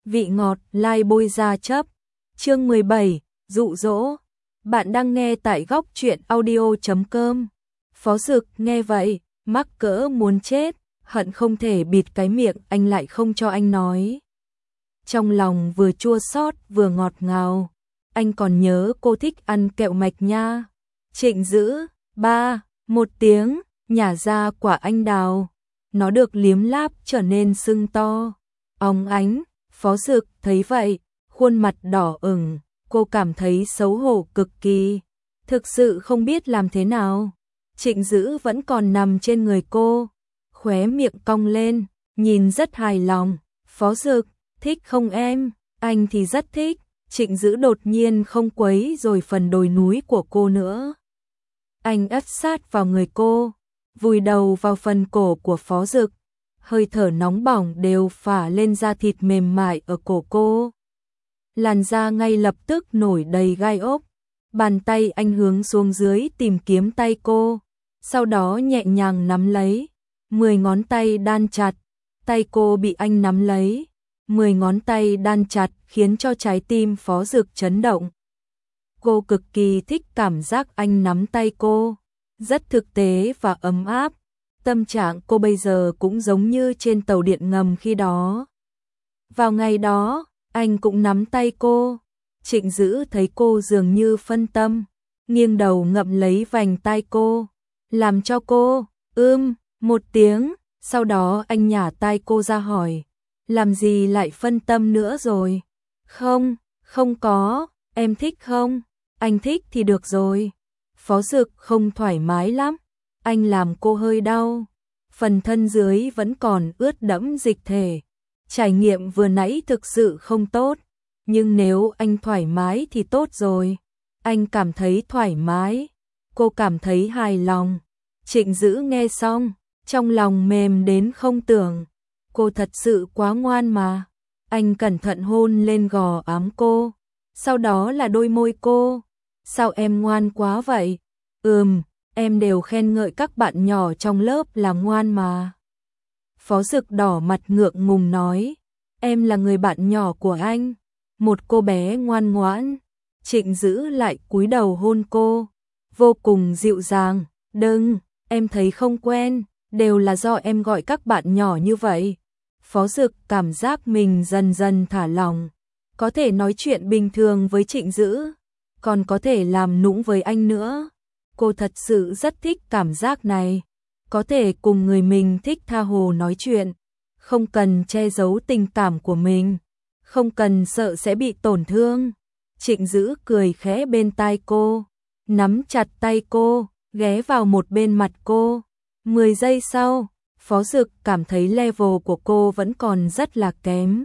vị ngọt lai bôi ra chấp. Chương 17, dụ dỗ. Bạn đang nghe tại góc truyện audio.com. Phó Dực nghe vậy, mắc cỡ muốn chết, hận không thể bịt cái miệng anh lại không cho anh nói. Trong lòng vừa chua xót vừa ngọt ngào, anh còn nhớ cô thích ăn kẹo mạch nha. Trịnh Dữ, ba, một tiếng, nhả ra quả anh đào. Nó được liếm láp trở nên sưng to, óng ánh. Phó Dực thấy vậy, khuôn mặt đỏ ửng, cô cảm thấy xấu hổ cực kỳ, thực sự không biết làm thế nào. Trịnh Dữ vẫn còn nằm trên người cô, khóe miệng cong lên, nhìn rất hài lòng. Phó Dực, thích không em? Anh thì rất thích. Trịnh Dữ đột nhiên không quấy rồi phần đồi núi của cô nữa. Anh ép sát vào người cô, vùi đầu vào phần cổ của Phó Dực. Hơi thở nóng bỏng đều phả lên da thịt mềm mại ở cổ cô. Làn da ngay lập tức nổi đầy gai ốc. Bàn tay anh hướng xuống dưới tìm kiếm tay cô, sau đó nhẹ nhàng nắm lấy. 10 ngón tay đan chặt, tay cô bị anh nắm lấy. 10 ngón tay đan chặt khiến cho trái tim Phó Dực chấn động. Cô cực kỳ thích cảm giác anh nắm tay cô, rất thực tế và ấm áp. Tâm trạng cô bây giờ cũng giống như trên tàu điện ngầm khi đó. Vào ngày đó, anh cũng nắm tay cô. Trịnh Dữ thấy cô dường như phân tâm, nghiêng đầu ngậm lấy vành tai cô, làm cho cô một tiếng. Sau đó anh nhả tai cô ra hỏi, làm gì lại phân tâm nữa rồi? Không có, em thích không? Anh thích thì được rồi. Phó Dực không thoải mái lắm, anh làm cô hơi đau, phần thân dưới vẫn còn ướt đẫm dịch thể. Trải nghiệm vừa nãy thực sự không tốt, nhưng nếu anh thoải mái thì tốt rồi. Anh cảm thấy thoải mái, cô cảm thấy hài lòng. Trịnh Dữ nghe xong, trong lòng mềm đến không tưởng, cô thật sự quá ngoan mà. Anh cẩn thận hôn lên gò ám cô, sau đó là đôi môi cô. Sao em ngoan quá vậy? Em đều khen ngợi các bạn nhỏ trong lớp là ngoan mà. Phó Dực đỏ mặt ngượng ngùng nói, em là người bạn nhỏ của anh, một cô bé ngoan ngoãn. Trịnh Dữ lại cúi đầu hôn cô, vô cùng dịu dàng. Đừng, em thấy không quen, đều là do em gọi các bạn nhỏ như vậy. Phó Dực cảm giác mình dần dần thả lỏng, có thể nói chuyện bình thường với Trịnh Dữ, còn có thể làm nũng với anh nữa. Cô thật sự rất thích cảm giác này, có thể cùng người mình thích tha hồ nói chuyện, không cần che giấu tình cảm của mình, không cần sợ sẽ bị tổn thương. Trịnh Dữ cười khẽ bên tai cô, nắm chặt tay cô, ghé vào một bên mặt cô. 10 giây sau, Phó Dực cảm thấy level của cô vẫn còn rất là kém.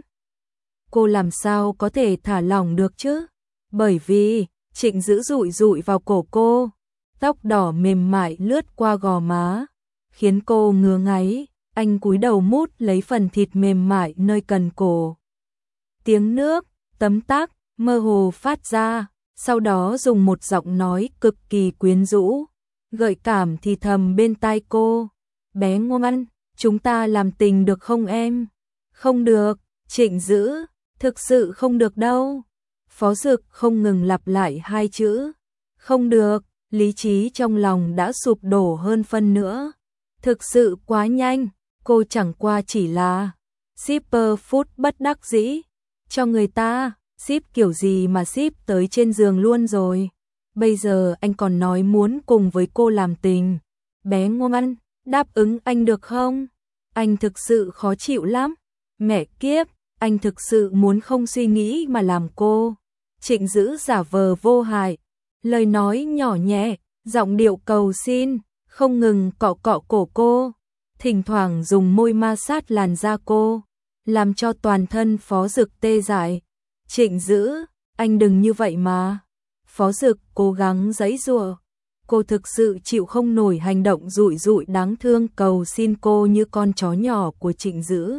Cô làm sao có thể thả lỏng được chứ? Bởi vì Trịnh Dữ dụi dụi vào cổ cô, tóc đỏ mềm mại lướt qua gò má, khiến cô ngứa ngáy. Anh cúi đầu mút lấy phần thịt mềm mại nơi cần cổ. Tiếng nước, tấm tắc, mơ hồ phát ra, sau đó dùng một giọng nói cực kỳ quyến rũ, gợi cảm thì thầm bên tai cô. Bé ngoan, chúng ta làm tình được không em? Không được, Trịnh Dữ, thực sự không được đâu. Phó Dực không ngừng lặp lại hai chữ, không được. Lý trí trong lòng đã sụp đổ hơn phân nữa. Thực sự quá nhanh, cô chẳng qua chỉ là shipper food bất đắc dĩ. Cho người ta, ship kiểu gì mà ship tới trên giường luôn rồi. Bây giờ anh còn nói muốn cùng với cô làm tình. Bé ngoan, đáp ứng anh được không? Anh thực sự khó chịu lắm. Mẹ kiếp, anh thực sự muốn không suy nghĩ mà làm cô. Trịnh Dữ giả vờ vô hại, lời nói nhỏ nhẹ, giọng điệu cầu xin, không ngừng cọ cọ cổ cô, thỉnh thoảng dùng môi ma sát làn da cô, làm cho toàn thân Phó Dực tê dại. Trịnh Dữ, anh đừng như vậy mà. Phó Dực cố gắng giãy giụa, cô thực sự chịu không nổi hành động dụi dụi đáng thương cầu xin cô như con chó nhỏ của Trịnh Dữ.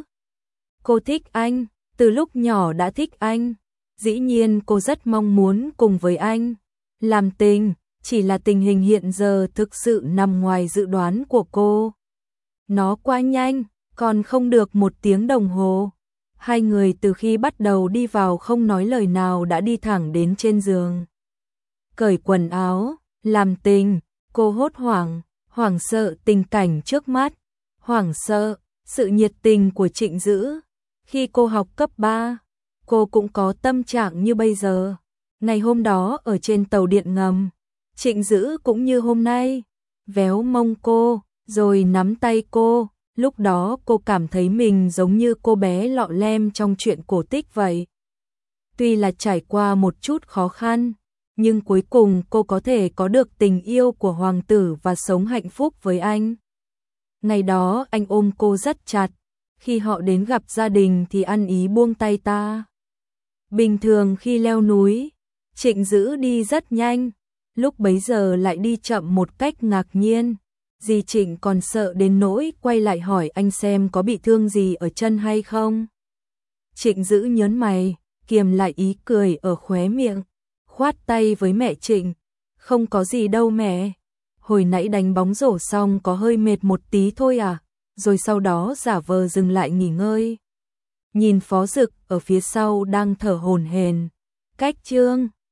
Cô thích anh, từ lúc nhỏ đã thích anh, dĩ nhiên cô rất mong muốn cùng với anh làm tình, chỉ là tình hình hiện giờ thực sự nằm ngoài dự đoán của cô. Nó quá nhanh, còn không được 1 tiếng đồng hồ. Hai người từ khi bắt đầu đi vào không nói lời nào đã đi thẳng đến trên giường. Cởi quần áo, làm tình, cô hốt hoảng sợ tình cảnh trước mắt, hoảng sợ sự nhiệt tình của Trịnh Dữ. Khi cô học cấp 3, cô cũng có tâm trạng như bây giờ. Ngày hôm đó ở trên tàu điện ngầm, Trịnh Dữ cũng như hôm nay, véo mông cô, rồi nắm tay cô. Lúc đó cô cảm thấy mình giống như cô bé lọ lem trong truyện cổ tích vậy. Tuy là trải qua một chút khó khăn, nhưng cuối cùng cô có thể có được tình yêu của hoàng tử và sống hạnh phúc với anh. Ngày đó anh ôm cô rất chặt, khi họ đến gặp gia đình thì ăn ý buông tay ta. Bình thường khi leo núi, Trịnh Dữ đi rất nhanh, lúc bấy giờ lại đi chậm một cách ngạc nhiên. Dì Trịnh còn sợ đến nỗi quay lại hỏi anh xem có bị thương gì ở chân hay không. Trịnh Dữ nhớn mày, kiềm lại ý cười ở khóe miệng, khoát tay với mẹ Trịnh. Không có gì đâu mẹ, hồi nãy đánh bóng rổ xong có hơi mệt một tí thôi à, rồi sau đó giả vờ dừng lại nghỉ ngơi. Nhìn Phó Dực ở phía sau đang thở hổn hển, cách Trương